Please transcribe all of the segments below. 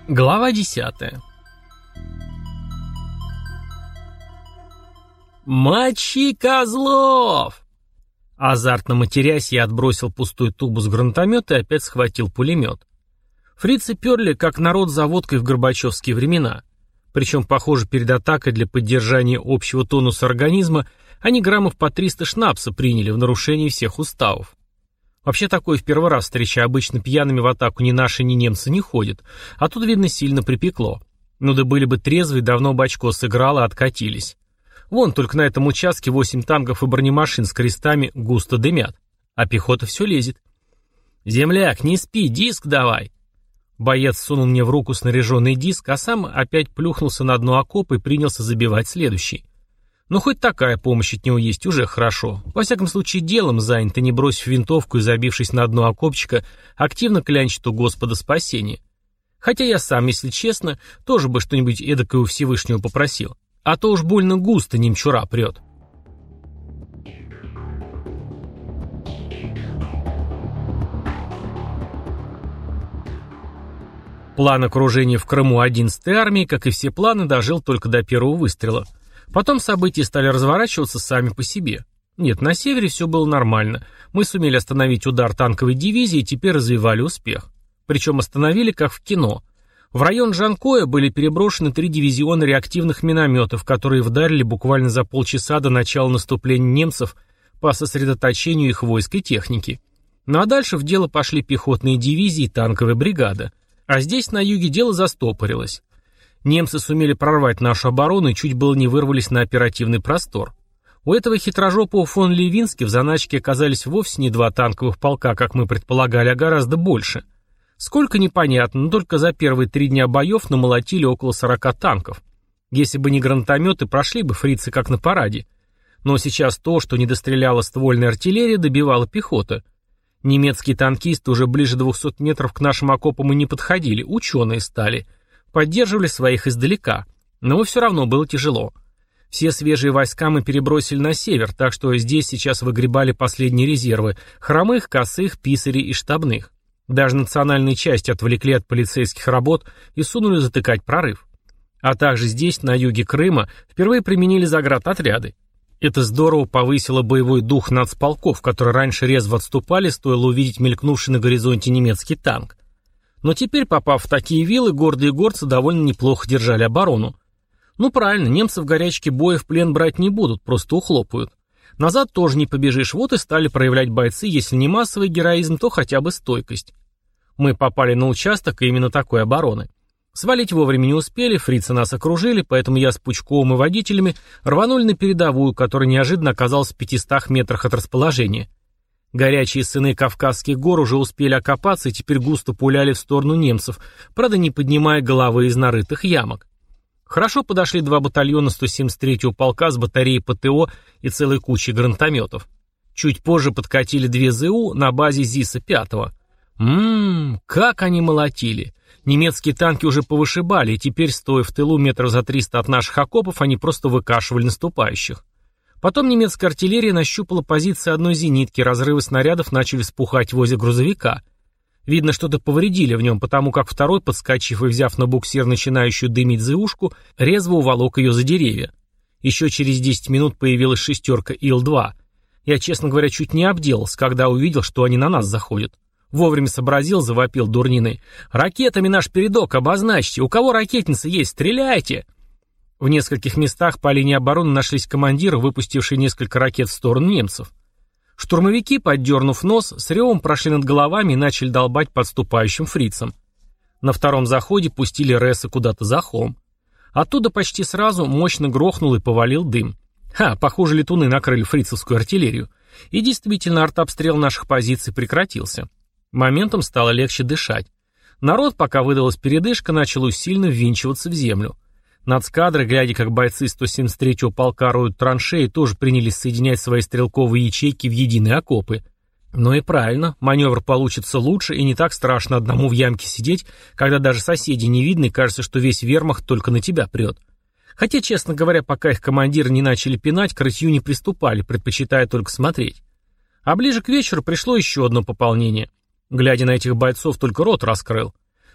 Глава 10. «Мочи козлов!» Азартно матерясь, я отбросил пустую тубу с гранатомета и опять схватил пулемет. Фрицы перли, как народ за водкой в горбачевские времена. Причем, похоже, перед атакой для поддержания общего тонуса организма они граммов по 300 шнапса приняли в нарушении всех уставов. Вообще такое в первый раз встреча, обычно пьяными в атаку ни наши, ни немцы не ходят, а тут, видно, сильно припекло. Ну да были бы трезвые, давно бы очко сыграло, а откатились. Вон, только на этом участке 8 танков и бронемашин с крестами густо дымят, а пехота все лезет. «Земляк, не спи, диск давай!» Боец сунул мне в руку снаряженный диск, а сам опять плюхнулся на дно окопа и принялся забивать следующий. Но хоть такая помощь от него есть, уже хорошо. Во всяком случае, делом занят, и не бросив винтовку и забившись на дно окопчика, активно клянчит у Господа спасения. Хотя я сам, если честно, тоже бы что-нибудь эдакое у Всевышнего попросил. А то уж больно густо немчура прет. План окружения в Крыму 11-й армии, как и все планы, дожил только до первого выстрела. Потом события стали разворачиваться сами по себе. Нет, на севере все было нормально. Мы сумели остановить удар танковой дивизии и теперь развивали успех. Причем остановили, как в кино. В район Джанкоя были переброшены 3 дивизиона реактивных минометов, которые вдарили буквально за полчаса до начала наступления немцев по сосредоточению их войск и техники. Ну а дальше в дело пошли пехотные дивизии и танковая бригада. А здесь на юге дело застопорилось. Немцы сумели прорвать нашу оборону и чуть было не вырвались на оперативный простор. У этого хитрожопого фон Левински в заначке оказались вовсе не 2 танковых полка, как мы предполагали, а гораздо больше. Сколько непонятно, но только за первые 3 дня боев намолотили около 40 танков. Если бы не гранатометы, прошли бы фрицы как на параде. Но сейчас то, что не достреляла ствольная артиллерия, добивала пехота. Немецкие танкисты уже ближе 200 метров к нашим окопам и не подходили, ученые стали. Поддерживали своих издалека, но все равно было тяжело. Все свежие войска мы перебросили на север, так что здесь сейчас выгребали последние резервы – хромых, косых, писарей и штабных. Даже национальные части отвлекли от полицейских работ и сунули затыкать прорыв. А также здесь, на юге Крыма, впервые применили заградотряды. Это здорово повысило боевой дух нацполков, которые раньше резво отступали, стоило увидеть мелькнувший на горизонте немецкий танк. Но теперь, попав в такие вилы, гордые горцы довольно неплохо держали оборону. Ну правильно, немцы в горячке боя в плен брать не будут, просто ухлопают. Назад тоже не побежишь, вот и стали проявлять бойцы, если не массовый героизм, то хотя бы стойкость. Мы попали на участок именно такой обороны. Свалить вовремя не успели, фрицы нас окружили, поэтому я с Пучковым и водителями рванули на передовую, которая неожиданно оказалась в 500 метрах от расположения. Горячие сыны Кавказских гор уже успели окопаться и теперь густо пуляли в сторону немцев, правда не поднимая головы из нарытых ямок. Хорошо подошли 2 батальона 173-го полка с батареей ПТО и целой кучей гранатометов. Чуть позже подкатили 2 ЗУ на базе ЗИСа-5. Как они молотили! Немецкие танки уже повышибали, и теперь, стоя в тылу метров за 300 от наших окопов, они просто выкашивали наступающих. Потом немецкая артиллерия нащупала позиции одной зенитки, разрывы снарядов начали вспухать возле грузовика. Видно, что-то повредили в нем, потому как второй, подскочив и взяв на буксир начинающую дымить ЗУшку, резво уволок ее за деревья. Еще через 10 минут появилась 6-ка Ил-2. Я, честно говоря, чуть не обделался, когда увидел, что они на нас заходят. Вовремя сообразил, завопил дурниной: «Ракетами наш передок обозначьте! У кого ракетница есть, стреляйте!» В нескольких местах по линии обороны нашлись командиры, выпустившие несколько ракет в сторону немцев. Штурмовики, поддернув нос, с ревом прошли над головами и начали долбать подступающим фрицам. На втором заходе пустили РЭСы куда-то за холм. Оттуда почти сразу мощно грохнул и повалил дым. Похоже, летуны накрыли фрицевскую артиллерию. И действительно, артобстрел наших позиций прекратился. Моментом стало легче дышать. Народ, пока выдалась передышка, начал усиленно ввинчиваться в землю. Нацкадры, глядя, как бойцы 173-го полка роют траншеи, тоже принялись соединять свои стрелковые ячейки в единые окопы. Но и правильно, маневр получится лучше, и не так страшно одному в ямке сидеть, когда даже соседей не видно, и кажется, что весь вермахт только на тебя прет. Хотя, честно говоря, пока их командиры не начали пинать, к рытью не приступали, предпочитая только смотреть. А ближе к вечеру пришло еще одно пополнение. Глядя на этих бойцов, только рот раскрыл.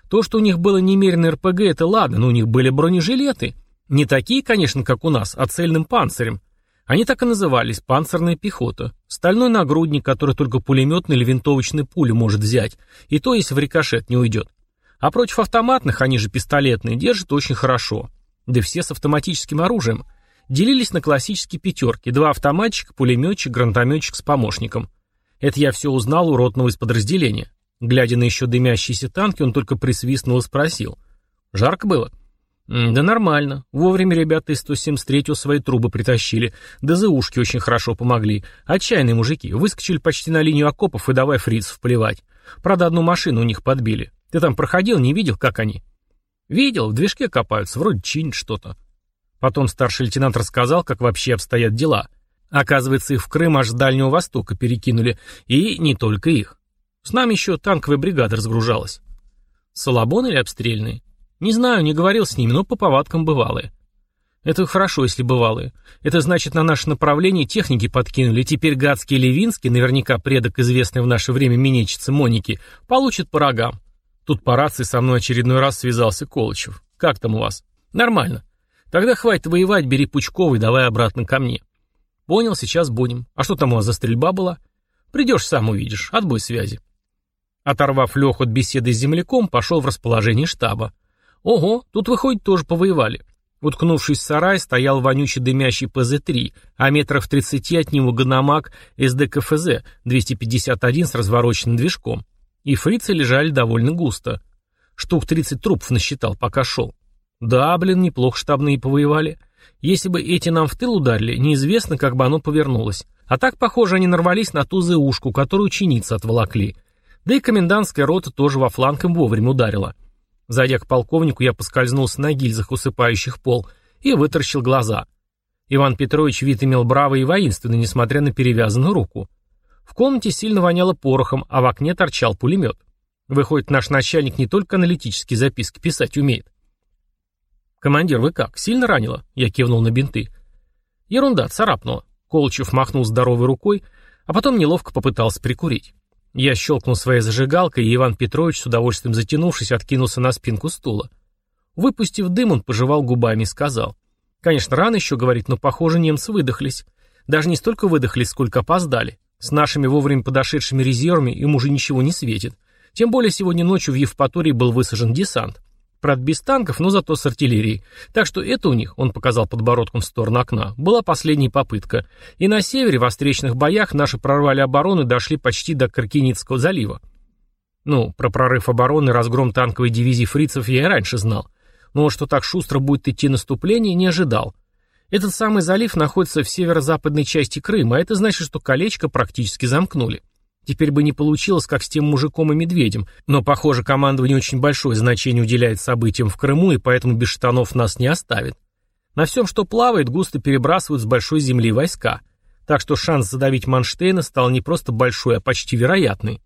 То, что у них было немерено РПГ, это ладно, но у них были бронежилеты. Не такие, конечно, как у нас, а цельным панцирем. Они так и назывались — панцирная пехота. Стальной нагрудник, который только пулеметной или винтовочной пулю может взять, и то, если в рикошет не уйдет. А против автоматных, они же пистолетные, держат очень хорошо. Да все с автоматическим оружием. Делились на классические пятерки: 2 автоматчика, пулеметчик, гранатометчик с помощником. Это я все узнал у ротного из подразделения. Глядя на еще дымящиеся танки, он только присвистнул и спросил: «Жарко было?» «Да нормально. Вовремя ребята из 173-го свои трубы притащили. ДЗУшки очень хорошо помогли. Отчаянные мужики. Выскочили почти на линию окопов и давай фрицев поливать. Правда, одну машину у них подбили. Ты там проходил, не видел, как они?» «Видел, в движке копаются, вроде чинят что-то». Потом старший лейтенант рассказал, как вообще обстоят дела. Оказывается, их в Крым аж с Дальнего Востока перекинули. И не только их. С нами еще танковая бригада разгружалась. Салабон или обстрельные? Не знаю, не говорил с ними, но по повадкам бывалые. Это хорошо, если бывалые. Это значит, на наше направление техники подкинули, и теперь гадский Левинский, наверняка предок известной в наше время минетчицы Моники, получит по рогам. Тут по рации со мной очередной раз связался Колычев. «Как там у вас?» «Нормально. Тогда хватит воевать, бери Пучкова и давай обратно ко мне». «Понял, сейчас будем. А что там у вас за стрельба была?» «Придешь, сам увидишь. Отбой связи». Оторвав Леху от беседы с земляком, пошел в расположение штаба. Ого, тут, выходит, тоже повоевали. Уткнувшись в сарай, стоял вонючий дымящий ПЗ-3, а метров в 30 от него Ганамак СДКФЗ 251 с развороченным движком. И фрицы лежали довольно густо. Штук 30 трупов насчитал, пока шел. Да, блин, неплохо штабные повоевали. Если бы эти нам в тыл ударили, неизвестно, как бы оно повернулось. А так, похоже, они нарвались на ту ЗУшку, которую ученицы отволокли. Да и комендантская рота тоже во фланг им вовремя ударила. Зайдя к полковнику, я поскользнулся на гильзах, усыпающих пол, и вытаращил глаза. Иван Петрович вид имел бравый и воинственный, несмотря на перевязанную руку. В комнате сильно воняло порохом, а в окне торчал пулемет. Выходит, наш начальник не только аналитические записки писать умеет. «Командир, вы как, сильно ранило?» Я кивнул на бинты. «Ерунда, царапнуло». Колычев махнул здоровой рукой, а потом неловко попытался прикурить. Я щелкнул своей зажигалкой, и Иван Петрович, с удовольствием затянувшись, откинулся на спинку стула. Выпустив дым, он пожевал губами и сказал: «Конечно, рано еще говорить, но, похоже, немцы выдохлись. Даже не столько выдохлись, сколько опоздали. С нашими вовремя подошедшими резервами им уже ничего не светит. Тем более сегодня ночью в Евпатории был высажен десант. Правда, без танков, но зато с артиллерией. Так что это у них, он показал подбородком в сторону окна, была последняя попытка. И на севере, во встречных боях, наши прорвали оборону и дошли почти до Каркиницкого залива. Ну, про прорыв обороны и разгром танковой дивизии фрицев я и раньше знал. Но что так шустро будет идти наступление, не ожидал. Этот самый залив находится в северо-западной части Крыма, а это значит, что колечко практически замкнули. Теперь бы не получилось, как с тем мужиком и медведем, но, похоже, командование очень большое значение уделяет событиям в Крыму, и поэтому без штанов нас не оставит. На всем, что плавает, густо перебрасывают с большой земли войска. Так что шанс задавить Манштейна стал не просто большой, а почти вероятный.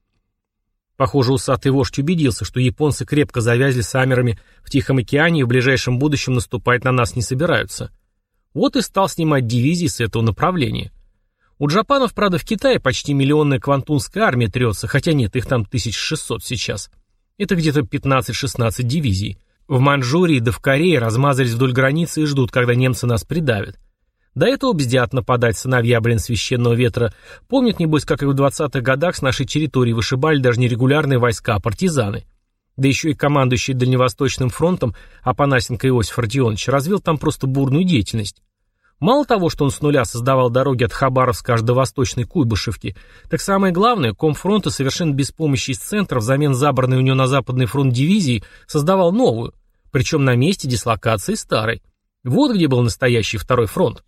Похоже, усатый вождь убедился, что японцы крепко завязли с амерами в Тихом океане и в ближайшем будущем наступать на нас не собираются. Вот и стал снимать дивизии с этого направления. У джапанов, правда, в Китае почти миллионная квантунская армия трется, хотя нет, их там 1600 сейчас. Это где-то 15-16 дивизий. В Маньчжурии да в Корее размазались вдоль границы и ждут, когда немцы нас придавят. До этого бздят нападать сыновья, блин, священного ветра. Помнят, небось, как и в 20-х годах с нашей территории вышибали даже не регулярные войска, а партизаны. Да еще и командующий Дальневосточным фронтом Апанасенко Иосиф Родионович развил там просто бурную деятельность. Мало того, что он с нуля создавал дороги от Хабаровска аж до Восточной Куйбышевки, так самое главное, комфронта совершенно без помощи из центра взамен забранной у него на Западный фронт дивизии создавал новую, причем на месте дислокации старой. Вот где был настоящий второй фронт.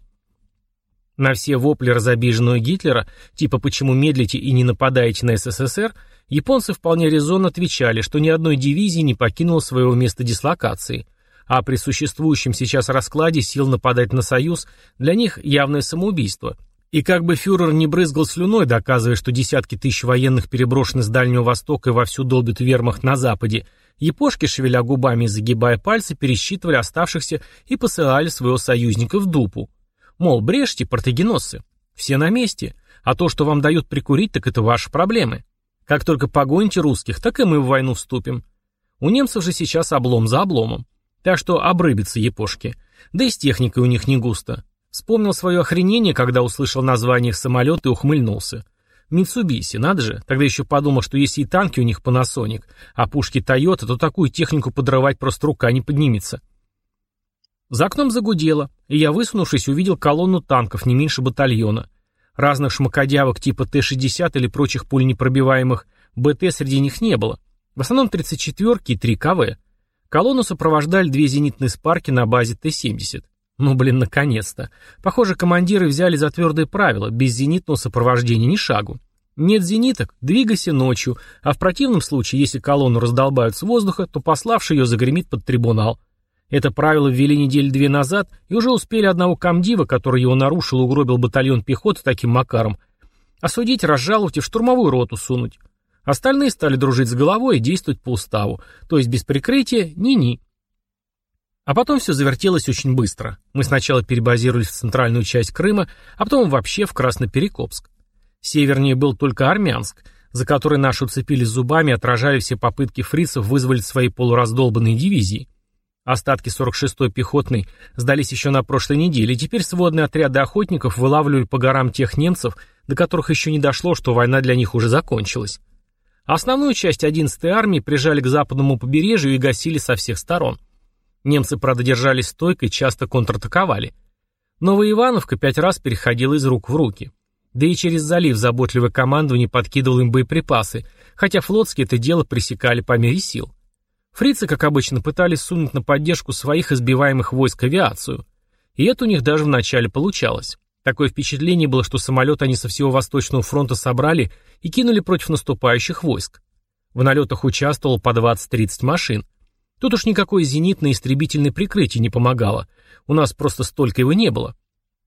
На все вопли разобиженного Гитлера, типа «почему медлите и не нападаете на СССР», японцы вполне резонно отвечали, что ни одной дивизии не покинуло своего места дислокации, а при существующем сейчас раскладе сил нападать на Союз для них явное самоубийство. И как бы фюрер не брызгал слюной, доказывая, что десятки тысяч военных переброшены с Дальнего Востока и вовсю долбят вермахт на Западе, япошки, шевеля губами и загибая пальцы, пересчитывали оставшихся и посылали своего союзника в дупу. Мол, брешьте, партагеносцы, все на месте, а то, что вам дают прикурить, так это ваши проблемы. Как только погоните русских, так и мы в войну вступим. У немцев же сейчас облом за обломом. Так что обрыбятся епошки. Да и с техникой у них не густо. Вспомнил свое охренение, когда услышал название их самолета и ухмыльнулся. Митсубиси, надо же. Тогда еще подумал, что если и танки у них Panasonic, а пушки Toyota, то такую технику подрывать просто рука не поднимется. За окном загудело, и я, высунувшись, увидел колонну танков не меньше батальона. Разных шмакодявок типа Т-60 или прочих пуленепробиваемых БТ среди них не было. В основном 34-ки и 3 КВ. Колонну сопровождали 2 зенитные спарки на базе Т-70. Ну, блин, наконец-то. Похоже, командиры взяли за твердое правило: без зенитного сопровождения ни шагу. Нет зениток — двигайся ночью, а в противном случае, если колонну раздолбают с воздуха, то пославший ее загремит под трибунал. Это правило ввели недели 2 назад, и уже успели одного комдива, который его нарушил и угробил батальон пехоты таким макаром, осудить, разжаловать и в штурмовую роту сунуть. Остальные стали дружить с головой и действовать по уставу, то есть без прикрытия ни-ни. А потом все завертелось очень быстро. Мы сначала перебазировались в центральную часть Крыма, а потом вообще в Красноперекопск. Севернее был только Армянск, за который наши уцепились зубами и отражали все попытки фрицев вызволить свои полураздолбанные дивизии. Остатки 46-й пехотной сдались еще на прошлой неделе, и теперь сводные отряды охотников вылавливали по горам тех немцев, до которых еще не дошло, что война для них уже закончилась. Основную часть 11-й армии прижали к западному побережью и гасили со всех сторон. Немцы, правда, держались стойко и часто контратаковали. Новоивановка 5 раз переходила из рук в руки. Да и через залив заботливое командование подкидывало им боеприпасы, хотя флотские это дело пресекали по мере сил. Фрицы, как обычно, пытались сунуть на поддержку своих избиваемых войск авиацию. И это у них даже вначале получалось. Такое впечатление было, что самолет они со всего Восточного фронта собрали и кинули против наступающих войск. В налетах участвовало по 20-30 машин. Тут уж никакое зенитное истребительное прикрытие не помогало. У нас просто столько его не было.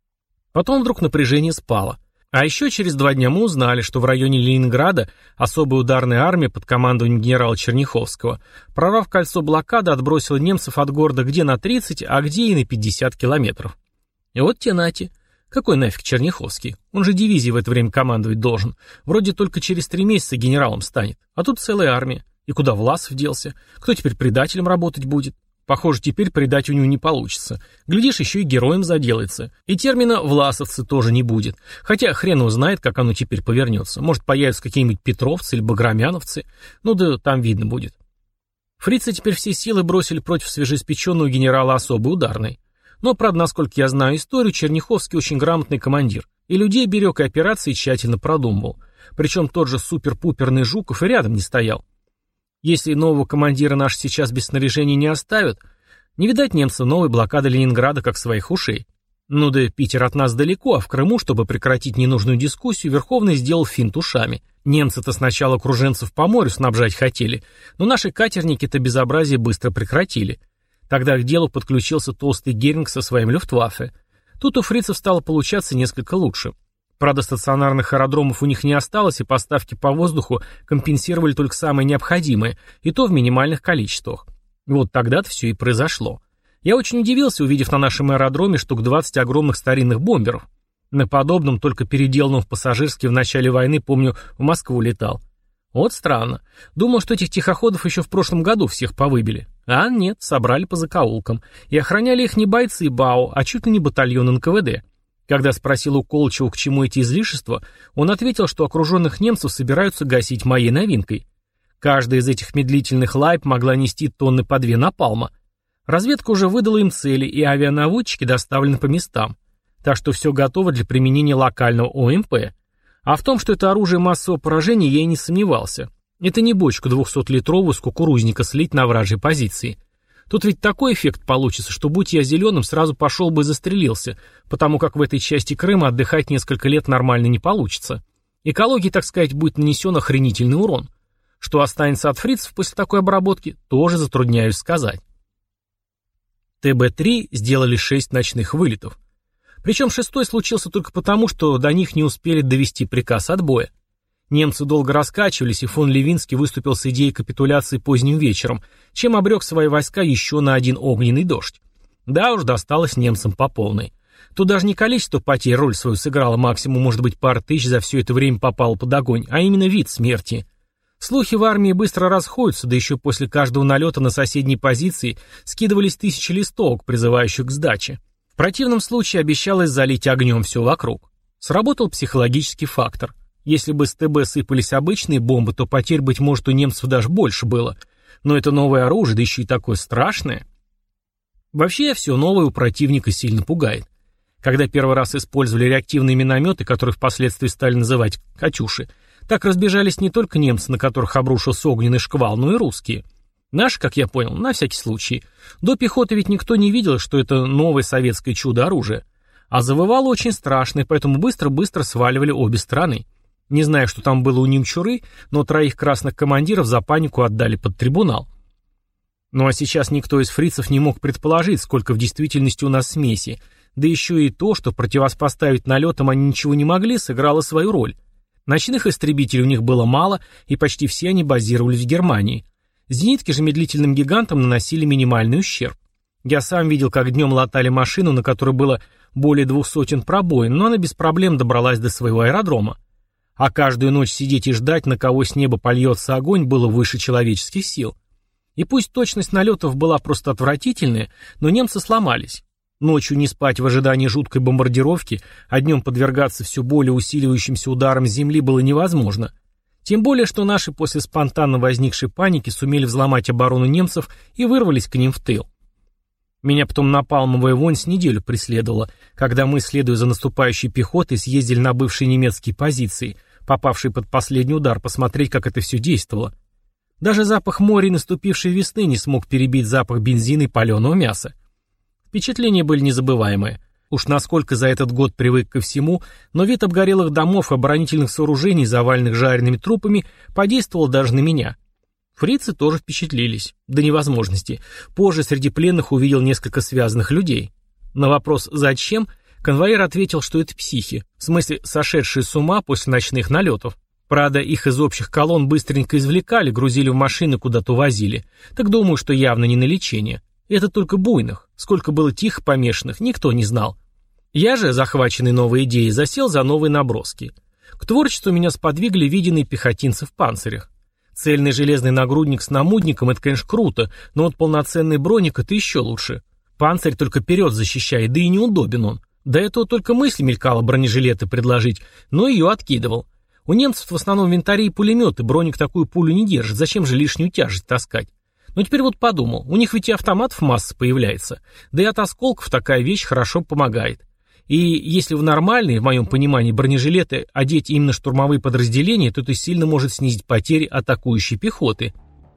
Потом вдруг напряжение спало. А еще через 2 дня мы узнали, что в районе Ленинграда особая ударная армия под командованием генерала Черняховского, прорвав кольцо блокады, отбросила немцев от города где на 30, а где и на 50 километров. И вот те нате. Какой нафиг Черняховский? Он же дивизией в это время командовать должен. Вроде только через 3 месяца генералом станет. А тут целая армия. И куда Власов делся? Кто теперь предателем работать будет? Похоже, теперь предать у него не получится. Глядишь, еще и героем заделается. И термина «власовцы» тоже не будет. Хотя хрен его знает, как оно теперь повернется. Может, появятся какие-нибудь петровцы или баграмяновцы. Ну да там видно будет. Фрицы теперь все силы бросили против свежеиспеченного генерала особой ударной. Но, правда, насколько я знаю историю, Черняховский очень грамотный командир. И людей берег, и операции тщательно продумывал. Причем тот же супер-пуперный Жуков и рядом не стоял. Если нового командира наши сейчас без снаряжения не оставят, не видать немцам новой блокады Ленинграда как своих ушей. Ну да Питер от нас далеко, а в Крыму, чтобы прекратить ненужную дискуссию, Верховный сделал финт ушами. Немцы-то сначала окруженцев по морю снабжать хотели, но наши катерники это безобразие быстро прекратили. Тогда к делу подключился толстый Геринг со своим Люфтваффе. Тут у фрицев стало получаться несколько лучше. Правда, стационарных аэродромов у них не осталось, и поставки по воздуху компенсировали только самое необходимое, и то в минимальных количествах. Вот тогда-то все и произошло. Я очень удивился, увидев на нашем аэродроме штук 20 огромных старинных бомберов. На подобном, только переделанном в пассажирский в начале войны, помню, в Москву летал. Вот странно. Думал, что этих тихоходов еще в прошлом году всех повыбили. А нет, собрали по закоулкам. И охраняли их не бойцы БАО, а чуть ли не батальон НКВД. Когда спросил у Колычева, к чему эти излишества, он ответил, что окруженных немцев собираются гасить моей новинкой. Каждая из этих медлительных лайб могла нести тонны по 2 напалма. Разведка уже выдала им цели, и авианаводчики доставлены по местам. Так что все готово для применения локального ОМП. А в том, что это оружие массового поражения, я и не сомневался. Это не бочку 200-литровую с кукурузника слить на вражьей позиции. Тут ведь такой эффект получится, что будь я зеленым, сразу пошел бы и застрелился, потому как в этой части Крыма отдыхать несколько лет нормально не получится. Экологии, так сказать, будет нанесен охренительный урон. Что останется от фрицев после такой обработки, тоже затрудняюсь сказать. ТБ-3 сделали 6 ночных вылетов. Причем 6-й случился только потому, что до них не успели довести приказ отбоя. Немцы долго раскачивались, и фон Левинский выступил с идеей капитуляции поздним вечером, чем обрек свои войска еще на один огненный дождь. Да уж, досталось немцам по полной. Тут даже не количество потерь роль свою сыграло, максимум, может быть, пара тысяч за все это время попало под огонь, а именно вид смерти. Слухи в армии быстро расходятся, да еще после каждого налета на соседние позиции скидывались тысячи листовок, призывающих к сдаче. В противном случае обещалось залить огнем все вокруг. Сработал психологический фактор. Если бы с ТБ сыпались обычные бомбы, то потерь, быть может, у немцев даже больше было. Но это новое оружие, да еще и такое страшное. Вообще, все новое у противника сильно пугает. Когда первый раз использовали реактивные минометы, которые впоследствии стали называть «Катюши», так разбежались не только немцы, на которых обрушился огненный шквал, но и русские. Наши, как я понял, на всякий случай. До пехоты ведь никто не видел, что это новое советское чудо-оружие. А завывало очень страшно, и поэтому быстро-быстро сваливали обе стороны. Не знаю, что там было у немчуры, но 3 красных командиров за панику отдали под трибунал. Ну а сейчас никто из фрицев не мог предположить, сколько в действительности у нас смеси, да еще и то, что противопоставить налетам они ничего не могли, сыграло свою роль. Ночных истребителей у них было мало, и почти все они базировались в Германии. Зенитки же медлительным гигантам наносили минимальный ущерб. Я сам видел, как днем латали машину, на которой было более 200 пробоин, но она без проблем добралась до своего аэродрома. А каждую ночь сидеть и ждать, на кого с неба польется огонь, было выше человеческих сил. И пусть точность налетов была просто отвратительная, но немцы сломались. Ночью не спать в ожидании жуткой бомбардировки, а днем подвергаться все более усиливающимся ударам земли было невозможно. Тем более, что наши после спонтанно возникшей паники сумели взломать оборону немцев и вырвались к ним в тыл. Меня потом напалмовая вонь с неделю преследовала, когда мы, следуя за наступающей пехотой, съездили на бывшие немецкие позиции, попавшие под последний удар, посмотреть, как это все действовало. Даже запах моря и наступившей весны не смог перебить запах бензина и паленого мяса. Впечатления были незабываемые. Уж насколько за этот год привык ко всему, но вид обгорелых домов и оборонительных сооружений, заваленных жареными трупами, подействовал даже на меня. Фрицы тоже впечатлились. До невозможности. Позже среди пленных увидел несколько связанных людей. На вопрос «Зачем?» конвоир ответил, что это психи, в смысле сошедшие с ума после ночных налетов. Правда, их из общих колонн быстренько извлекали, грузили в машины, куда-то увозили. Так думаю, что явно не на лечение. Это только буйных. Сколько было тихо помешанных, никто не знал. Я же, захваченный новой идеей, засел за новые наброски. К творчеству меня сподвигли виденные пехотинцы в панцирях. Цельный железный нагрудник с намудником — это, конечно, круто, но вот полноценный броник — это еще лучше. Панцирь только вперед защищает, да и неудобен он. До этого только мысль мелькала бронежилеты предложить, но ее откидывал. У немцев в основном винтари и пулеметы, броник такую пулю не держит, зачем же лишнюю тяжесть таскать? Но теперь вот подумал, у них ведь и автоматов масса появляется, да и от осколков такая вещь хорошо помогает. И если в нормальные, в моем понимании, бронежилеты одеть именно штурмовые подразделения, то это сильно может снизить потери атакующей пехоты.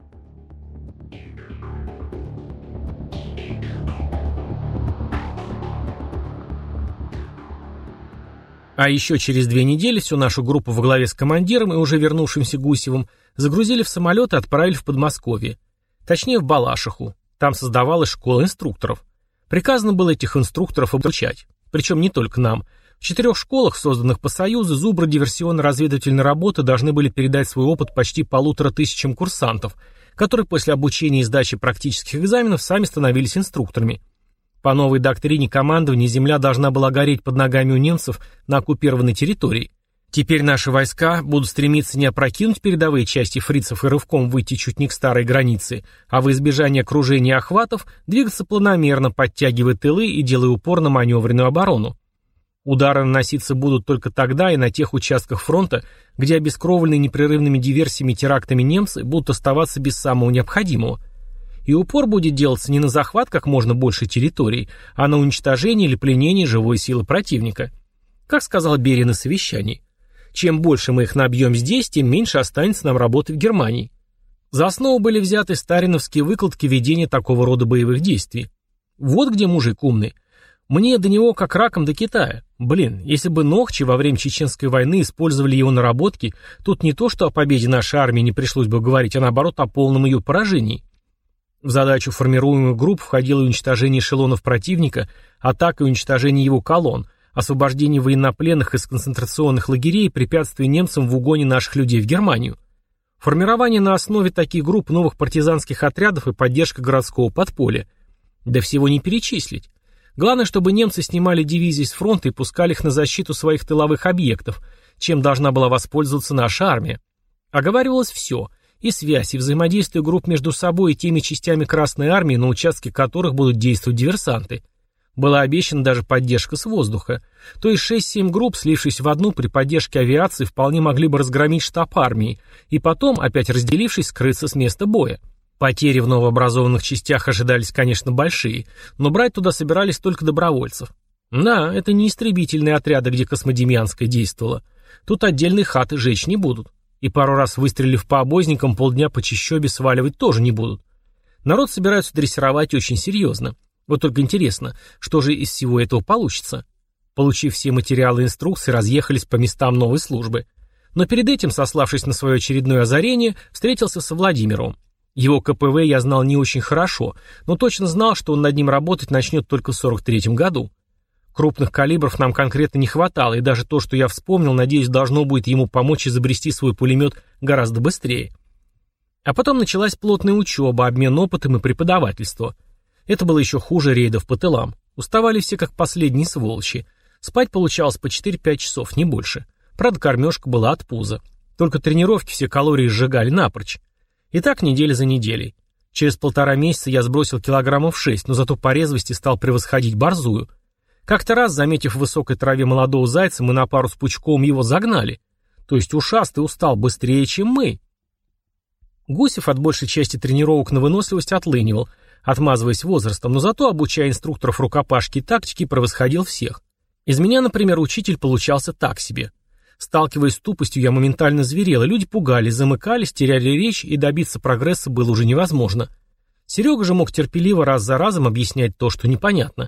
А еще через 2 недели всю нашу группу во главе с командиром и уже вернувшимся Гусевым загрузили в самолет и отправили в Подмосковье. Точнее, в Балашиху. Там создавалась школа инструкторов. Приказано было этих инструкторов обучать. Причем не только нам. В 4 школах, созданных по Союзу, зубры диверсионно-разведывательной работы должны были передать свой опыт почти 1500 курсантов, которые после обучения и сдачи практических экзаменов сами становились инструкторами. По новой доктрине командования земля должна была гореть под ногами у немцев на оккупированной территории. Теперь наши войска будут стремиться не опрокинуть передовые части фрицев и рывком выйти чуть не к старой границе, а во избежание окружения и охватов двигаться планомерно, подтягивая тылы и делая упор на маневренную оборону. Удары наноситься будут только тогда и на тех участках фронта, где обескровленные непрерывными диверсиями и терактами немцы будут оставаться без самого необходимого. И упор будет делаться не на захват как можно больше территорий, а на уничтожение или пленение живой силы противника. Как сказал Берия на совещании, чем больше мы их набьем здесь, тем меньше останется нам работы в Германии. За основу были взяты сталиновские выкладки ведения такого рода боевых действий. Вот где мужик умный. Мне до него как раком до Китая. Блин, если бы Нохчи во время Чеченской войны использовали его наработки, тут не то, что о победе нашей армии не пришлось бы говорить, а наоборот о полном ее поражении. В задачу формируемых групп входило уничтожение эшелонов противника, атака и уничтожение его колонн, освобождение военнопленных из концентрационных лагерей и препятствие немцам в угоне наших людей в Германию. Формирование на основе таких групп новых партизанских отрядов и поддержка городского подполья. Да всего не перечислить. Главное, чтобы немцы снимали дивизии с фронта и пускали их на защиту своих тыловых объектов, чем должна была воспользоваться наша армия. Оговаривалось все – и связь, и взаимодействие групп между собой и теми частями Красной Армии, на участке которых будут действовать диверсанты. Была обещана даже поддержка с воздуха. То есть 6-7 групп, слившись в одну при поддержке авиации, вполне могли бы разгромить штаб армии, и потом, опять разделившись, скрыться с места боя. Потери в новообразованных частях ожидались, конечно, большие, но брать туда собирались только добровольцев. Да, это не истребительные отряды, где Космодемьянская действовала. Тут отдельные хаты жечь не будут. И пару раз выстрелив по обозникам, полдня по чащобе сваливать тоже не будут. Народ собираются дрессировать очень серьезно. Вот только интересно, что же из всего этого получится? Получив все материалы и инструкции, разъехались по местам новой службы. Но перед этим, сославшись на свое очередное озарение, встретился со Владимировым. Его КПВ я знал не очень хорошо, но точно знал, что он над ним работать начнет только в 43-м году. Крупных калибров нам конкретно не хватало, и даже то, что я вспомнил, надеюсь, должно будет ему помочь изобрести свой пулемет гораздо быстрее. А потом началась плотная учеба, обмен опытом и преподавательство. Это было еще хуже рейдов по тылам. Уставали все как последние сволочи. Спать получалось по 4-5 часов, не больше. Правда, кормежка была от пуза. Только тренировки все калории сжигали напрочь. И так неделя за неделей. Через 1,5 месяца я сбросил килограммов 6, но зато по резвости стал превосходить борзую. Как-то раз, заметив в высокой траве молодого зайца, мы на пару с Пучковым его загнали. То есть ушастый устал быстрее, чем мы. Гусев от большей части тренировок на выносливость отлынивал, отмазываясь возрастом, но зато, обучая инструкторов рукопашки и тактики, превосходил всех. Из меня, например, учитель получался так себе. Сталкиваясь с тупостью, я моментально зверел, и люди пугались, замыкались, теряли речь, и добиться прогресса было уже невозможно. Серега же мог терпеливо раз за разом объяснять то, что непонятно.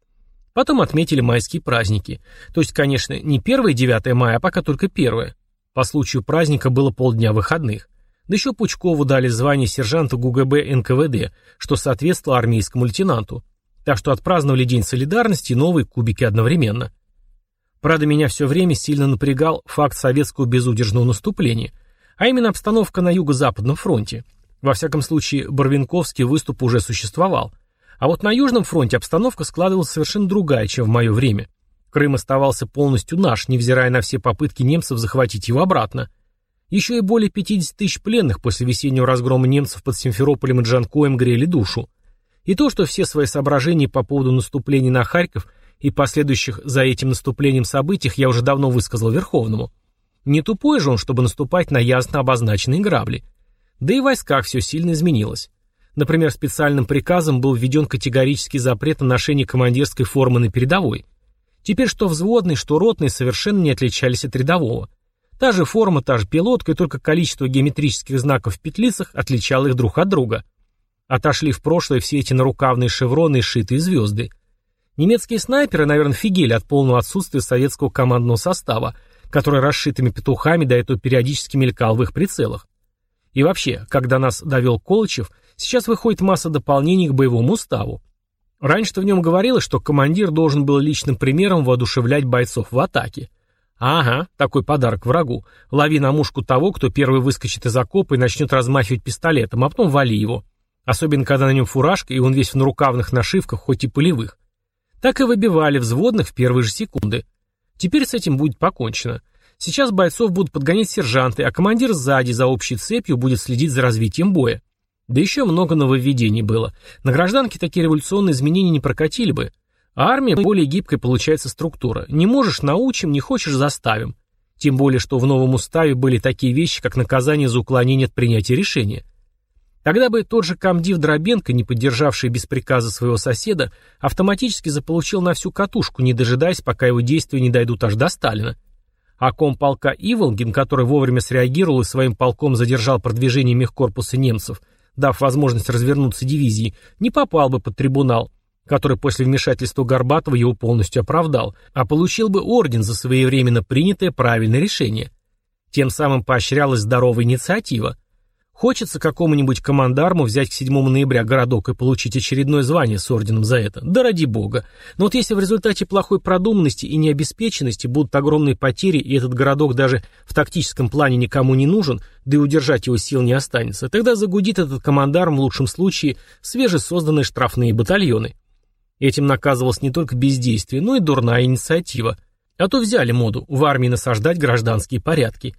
Потом отметили майские праздники. То есть, конечно, не 1 и 9 мая, а пока только 1. По случаю праздника было полдня выходных. Да еще Пучкову дали звание сержанта ГУГБ НКВД, что соответствовало армейскому лейтенанту. Так что отпраздновали День солидарности и новые кубики одновременно. Правда, меня все время сильно напрягал факт советского безудержного наступления, а именно обстановка на Юго-Западном фронте. Во всяком случае, Барвинковский выступ уже существовал. А вот на Южном фронте обстановка складывалась совершенно другая, чем в мое время. Крым оставался полностью наш, невзирая на все попытки немцев захватить его обратно. Еще и более 50 тысяч пленных после весеннего разгрома немцев под Симферополем и Джанкоем грели душу. И то, что все свои соображения по поводу наступления на Харьков и последующих за этим наступлением событиях я уже давно высказал Верховному. Не тупой же он, чтобы наступать на ясно обозначенные грабли. Да и в войсках все сильно изменилось. Например, специальным приказом был введен категорический запрет на ношение командирской формы на передовой. Теперь что взводный, что ротный совершенно не отличались от рядового. Та же форма, та же пилотка, и только количество геометрических знаков в петлицах отличало их друг от друга. Отошли в прошлое все эти нарукавные шевроны и сшитые звезды. Немецкие снайперы, наверное, фигели от полного отсутствия советского командного состава, который расшитыми петухами до этого периодически мелькал в их прицелах. И вообще, когда нас довел Колычев, сейчас выходит масса дополнений к боевому уставу. Раньше-то в нем говорилось, что командир должен был личным примером воодушевлять бойцов в атаке. Ага, такой подарок врагу. Лови на мушку того, кто первый выскочит из окопа и начнет размахивать пистолетом, а потом вали его. Особенно, когда на нем фуражка, и он весь в нарукавных нашивках, хоть и полевых. Так и выбивали взводных в первые же секунды. Теперь с этим будет покончено. Сейчас бойцов будут подгонять сержанты, а командир сзади за общей цепью будет следить за развитием боя. Да еще много нововведений было. На гражданке такие революционные изменения не прокатили бы. А армия более гибкая получается структура. Не можешь — научим, не хочешь — заставим. Тем более, что в новом уставе были такие вещи, как наказание за уклонение от принятия решения. Тогда бы тот же комдив Дробенко, не поддержавший без приказа своего соседа, автоматически заполучил на всю катушку, не дожидаясь, пока его действия не дойдут аж до Сталина. А комполка Иволгин, который вовремя среагировал и своим полком задержал продвижение мехкорпуса немцев, дав возможность развернуться дивизии, не попал бы под трибунал, который после вмешательства Горбатова его полностью оправдал, а получил бы орден за своевременно принятое правильное решение. Тем самым поощрялась здоровая инициатива. Хочется какому-нибудь командарму взять к 7 ноября городок и получить очередное звание с орденом за это. Да ради бога. Но вот если в результате плохой продуманности и необеспеченности будут огромные потери, и этот городок даже в тактическом плане никому не нужен, да и удержать его сил не останется, тогда загудит этот командарм в лучшем случае свежесозданные штрафные батальоны. Этим наказывалось не только бездействие, но и дурная инициатива. А то взяли моду в армии насаждать гражданские порядки.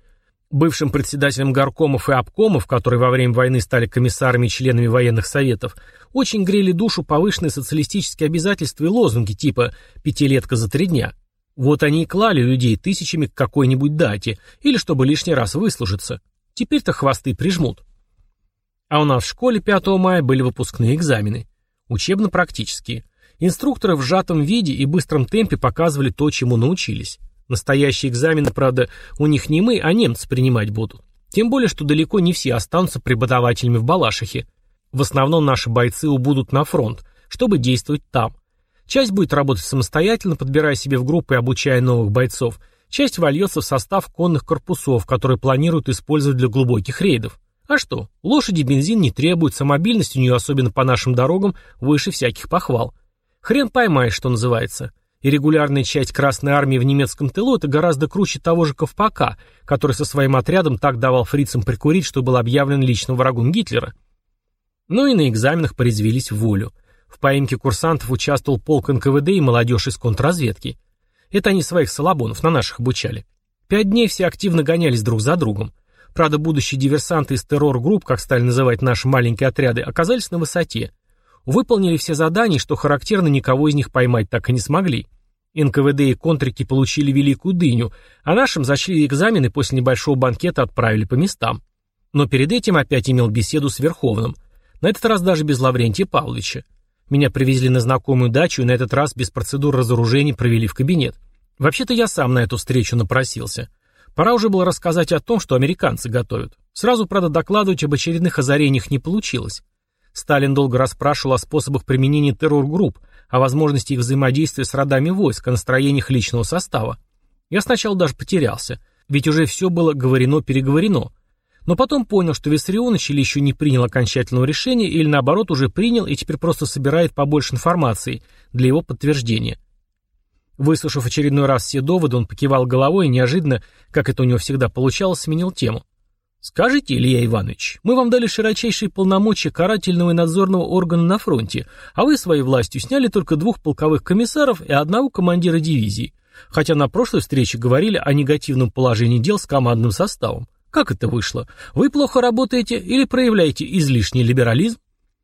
Бывшим председателям горкомов и обкомов, которые во время войны стали комиссарами и членами военных советов, очень грели душу повышенные социалистические обязательства и лозунги типа «пятилетка за 3 дня». Вот они и клали людей тысячами к какой-нибудь дате, или чтобы лишний раз выслужиться. Теперь-то хвосты прижмут. А у нас в школе 5 мая были выпускные экзамены. Учебно-практические. Инструкторы в сжатом виде и быстром темпе показывали то, чему научились. Настоящие экзамены, правда, у них не мы, а немцы принимать будут. Тем более, что далеко не все останутся преподавателями в Балашихе. В основном наши бойцы убудут на фронт, чтобы действовать там. Часть будет работать самостоятельно, подбирая себе в группы и обучая новых бойцов. Часть вольется в состав конных корпусов, которые планируют использовать для глубоких рейдов. А что, лошади бензин не требуется, мобильность у нее, особенно по нашим дорогам, выше всяких похвал. Хрен поймаешь, что называется. И регулярная часть Красной Армии в немецком тылу — это гораздо круче того же Ковпака, который со своим отрядом так давал фрицам прикурить, что был объявлен личным врагом Гитлера. Ну и на экзаменах порезвились в волю. В поимке курсантов участвовал полк НКВД и молодежь из контрразведки. Это они своих салабонов на наших обучали. 5 дней все активно гонялись друг за другом. Правда, будущие диверсанты из террор-групп, как стали называть наши маленькие отряды, оказались на высоте. Выполнили все задания, что характерно, никого из них поймать так и не смогли. НКВД и контрики получили великую дыню, а нашим зачли экзамены и после небольшого банкета отправили по местам. Но перед этим опять имел беседу с Верховным. На этот раз даже без Лаврентия Павловича. Меня привезли на знакомую дачу и на этот раз без процедур разоружения провели в кабинет. Вообще-то я сам на эту встречу напросился. Пора уже было рассказать о том, что американцы готовят. Сразу, правда, докладывать об очередных озарениях не получилось. Сталин долго расспрашивал о способах применения террор-групп, о возможности их взаимодействия с родами войск, о настроениях личного состава. Я сначала даже потерялся, ведь уже все было говорено-переговорено. Но потом понял, что Виссарионович или еще не принял окончательного решения, или наоборот уже принял и теперь просто собирает побольше информации для его подтверждения. Выслушав очередной раз все доводы, он покивал головой и неожиданно, как это у него всегда получалось, сменил тему. «Скажите, Илья Иванович, мы вам дали широчайшие полномочия карательного и надзорного органа на фронте, а вы своей властью сняли только 2 полковых комиссаров и 1 командира дивизии, хотя на прошлой встрече говорили о негативном положении дел с командным составом. Как это вышло? Вы плохо работаете или проявляете излишний либерализм?»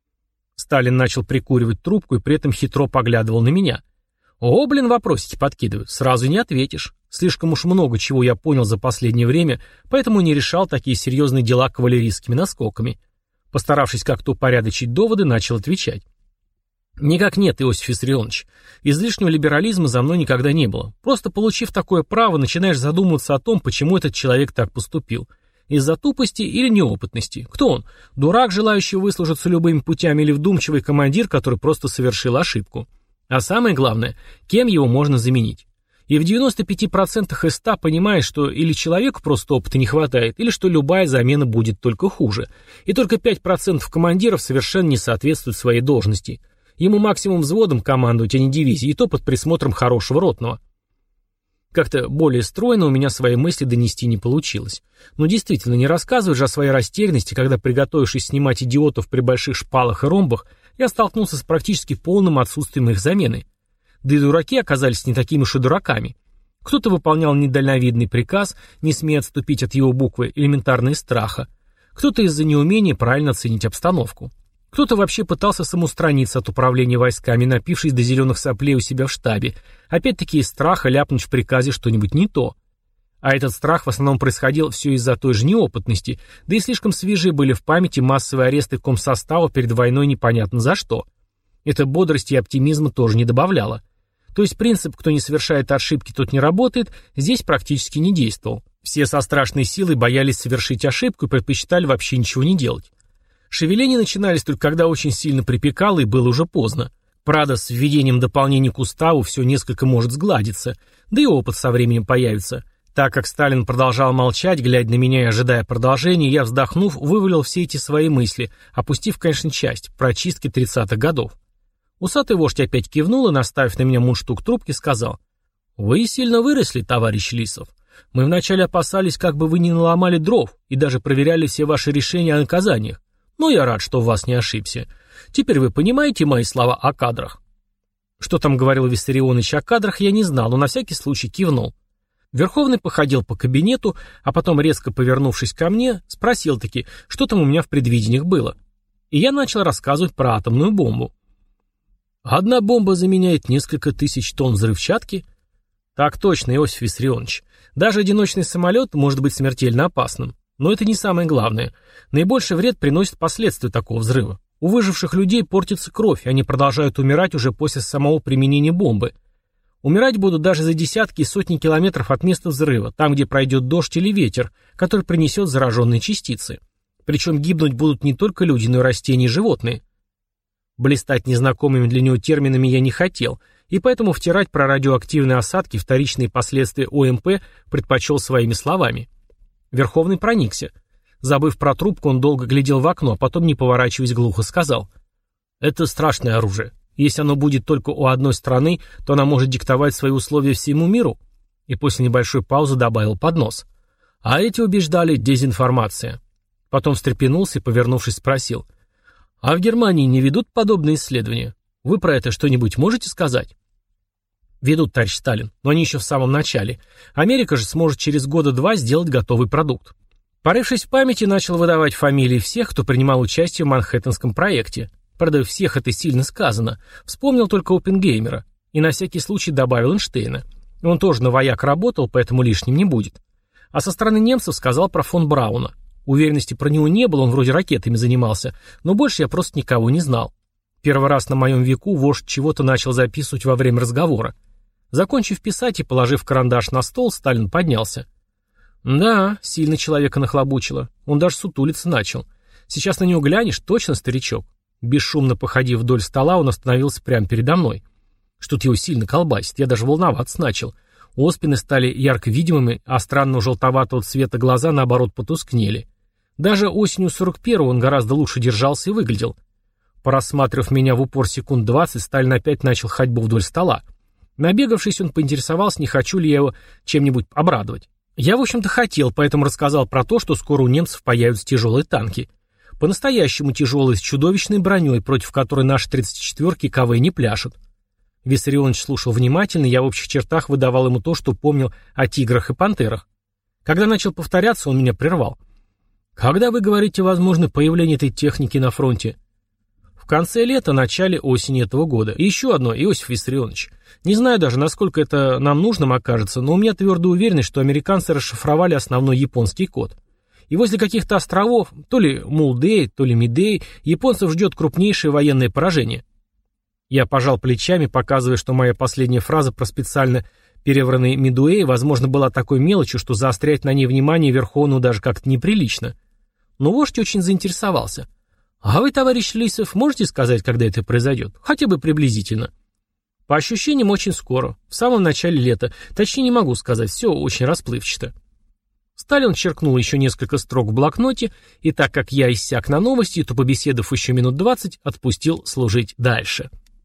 Сталин начал прикуривать трубку и при этом хитро поглядывал на меня. «О, блин, вопросики подкидывают, сразу не ответишь. Слишком уж много чего я понял за последнее время, поэтому не решал такие серьезные дела кавалерийскими наскоками». Постаравшись как-то упорядочить доводы, начал отвечать. «Никак нет, Иосиф Виссарионович. Излишнего либерализма за мной никогда не было. Просто получив такое право, начинаешь задумываться о том, почему этот человек так поступил. Из-за тупости или неопытности? Кто он? Дурак, желающий выслужиться любыми путями, или вдумчивый командир, который просто совершил ошибку? А самое главное, кем его можно заменить? И в 95% из 100 понимаешь, что или человеку просто опыта не хватает, или что любая замена будет только хуже. И только 5% командиров совершенно не соответствуют своей должности. Ему максимум взводом командовать, а не дивизией, и то под присмотром хорошего ротного». Как-то более стройно у меня свои мысли донести не получилось. Но действительно, не рассказывать же о своей растерянности, когда, приготовившись снимать идиотов при больших шпалах и ромбах, я столкнулся с практически полным отсутствием их замены. Да и дураки оказались не такими уж и дураками. Кто-то выполнял недальновидный приказ, не смея отступить от его буквы, элементарно из страха. Кто-то из-за неумения правильно оценить обстановку. Кто-то вообще пытался самоустраниться от управления войсками, напившись до зеленых соплей у себя в штабе, опять-таки из страха ляпнуть в приказе что-нибудь не то. А этот страх в основном происходил все из-за той же неопытности, да и слишком свежи были в памяти массовые аресты комсостава перед войной непонятно за что. Это бодрости и оптимизма тоже не добавляло. То есть принцип «кто не совершает ошибки, тот не работает» здесь практически не действовал. Все со страшной силой боялись совершить ошибку и предпочитали вообще ничего не делать. Шевеления начинались только когда очень сильно припекало и было уже поздно. Правда, с введением дополнений к уставу все несколько может сгладиться, да и опыт со временем появится. Так как Сталин продолжал молчать, глядя на меня и ожидая продолжения, я, вздохнув, вывалил все эти свои мысли, опустив, конечно, часть прочистки 30-х годов. Усатый вождь опять кивнул и, наставив на меня мундштук трубки, сказал: «Вы сильно выросли, товарищ Лисов. Мы вначале опасались, как бы вы не наломали дров, и даже проверяли все ваши решения о наказаниях. Но я рад, что в вас не ошибся. Теперь вы понимаете мои слова о кадрах?» Что там говорил Виссарионович о кадрах, я не знал, но на всякий случай кивнул. Верховный походил по кабинету, а потом, резко повернувшись ко мне, спросил-таки, что там у меня в предвидениях было. И я начал рассказывать про атомную бомбу. «Одна бомба заменяет несколько тысяч тонн взрывчатки?» «Так точно, Иосиф Виссарионович. Даже одиночный самолет может быть смертельно опасным. Но это не самое главное. Наибольший вред приносит последствия такого взрыва. У выживших людей портится кровь, и они продолжают умирать уже после самого применения бомбы. Умирать будут даже за десятки и сотни километров от места взрыва, там, где пройдет дождь или ветер, который принесет зараженные частицы. Причем гибнуть будут не только люди, но и растения и животные». Блистать незнакомыми для него терминами я не хотел, и поэтому втирать про радиоактивные осадки, вторичные последствия ОМП предпочел своими словами. Верховный проникся. Забыв про трубку, он долго глядел в окно, а потом, не поворачиваясь, глухо сказал: «Это страшное оружие. Если оно будет только у одной страны, то она может диктовать свои условия всему миру». И после небольшой паузы добавил под нос: «А эти убеждали дезинформация». Потом встрепенулся и, повернувшись, спросил: «А в Германии не ведут подобные исследования? Вы про это что-нибудь можете сказать?» «Ведут, товарищ Сталин, но они еще в самом начале. Америка же сможет через года два сделать готовый продукт». Порывшись в памяти, начал выдавать фамилии всех, кто принимал участие в Манхэттенском проекте. Правда, всех это сильно сказано. Вспомнил только Оппенгеймера. И на всякий случай добавил Эйнштейна. Он тоже на вояк работал, поэтому лишним не будет. А со стороны немцев сказал про фон Брауна. Уверенности про него не было, он вроде ракетами занимался, но больше я просто никого не знал. Первый раз на моем веку вождь чего-то начал записывать во время разговора. Закончив писать и положив карандаш на стол, Сталин поднялся. Да, сильно человека нахлобучило. Он даже сутулиться начал. Сейчас на него глянешь, точно старичок. Бесшумно походив вдоль стола, он остановился прямо передо мной. Что-то его сильно колбасит, я даже волноваться начал. Оспины стали ярко видимыми, а странного желтоватого цвета глаза, наоборот, потускнели. Даже осенью 41-го он гораздо лучше держался и выглядел. Порассматривав меня в упор секунд 20, Сталин опять начал ходьбу вдоль стола. Набегавшись, он поинтересовался, не хочу ли я его чем-нибудь обрадовать. Я, в общем-то, хотел, поэтому рассказал про то, что скоро у немцев появятся тяжелые танки. По-настоящему тяжелые, с чудовищной броней, против которой наши 34-ки КВ не пляшут. Виссарионович слушал внимательно, я в общих чертах выдавал ему то, что помнил о тиграх и пантерах. Когда начал повторяться, он меня прервал. «Когда вы говорите, возможно, появление этой техники на фронте?» «В конце лета, начале осени этого года. И еще одно, Иосиф Виссарионович. Не знаю даже, насколько это нам нужным окажется, но у меня твердая уверенность, что американцы расшифровали основной японский код. И возле каких-то островов, то ли Мулдей, то ли Мидей, японцев ждет крупнейшее военное поражение». Я пожал плечами, показывая, что моя последняя фраза про специально перевранный Мидуэй, возможно, была такой мелочью, что заострять на ней внимание Верховному даже как-то неприлично. Но вождь очень заинтересовался. «А вы, товарищ Лисов, можете сказать, когда это произойдет? Хотя бы приблизительно». «По ощущениям, очень скоро. В самом начале лета. Точнее, не могу сказать. Все очень расплывчато». Сталин черкнул еще несколько строк в блокноте, и так как я иссяк на новости, то, побеседовав еще минут 20, отпустил служить дальше.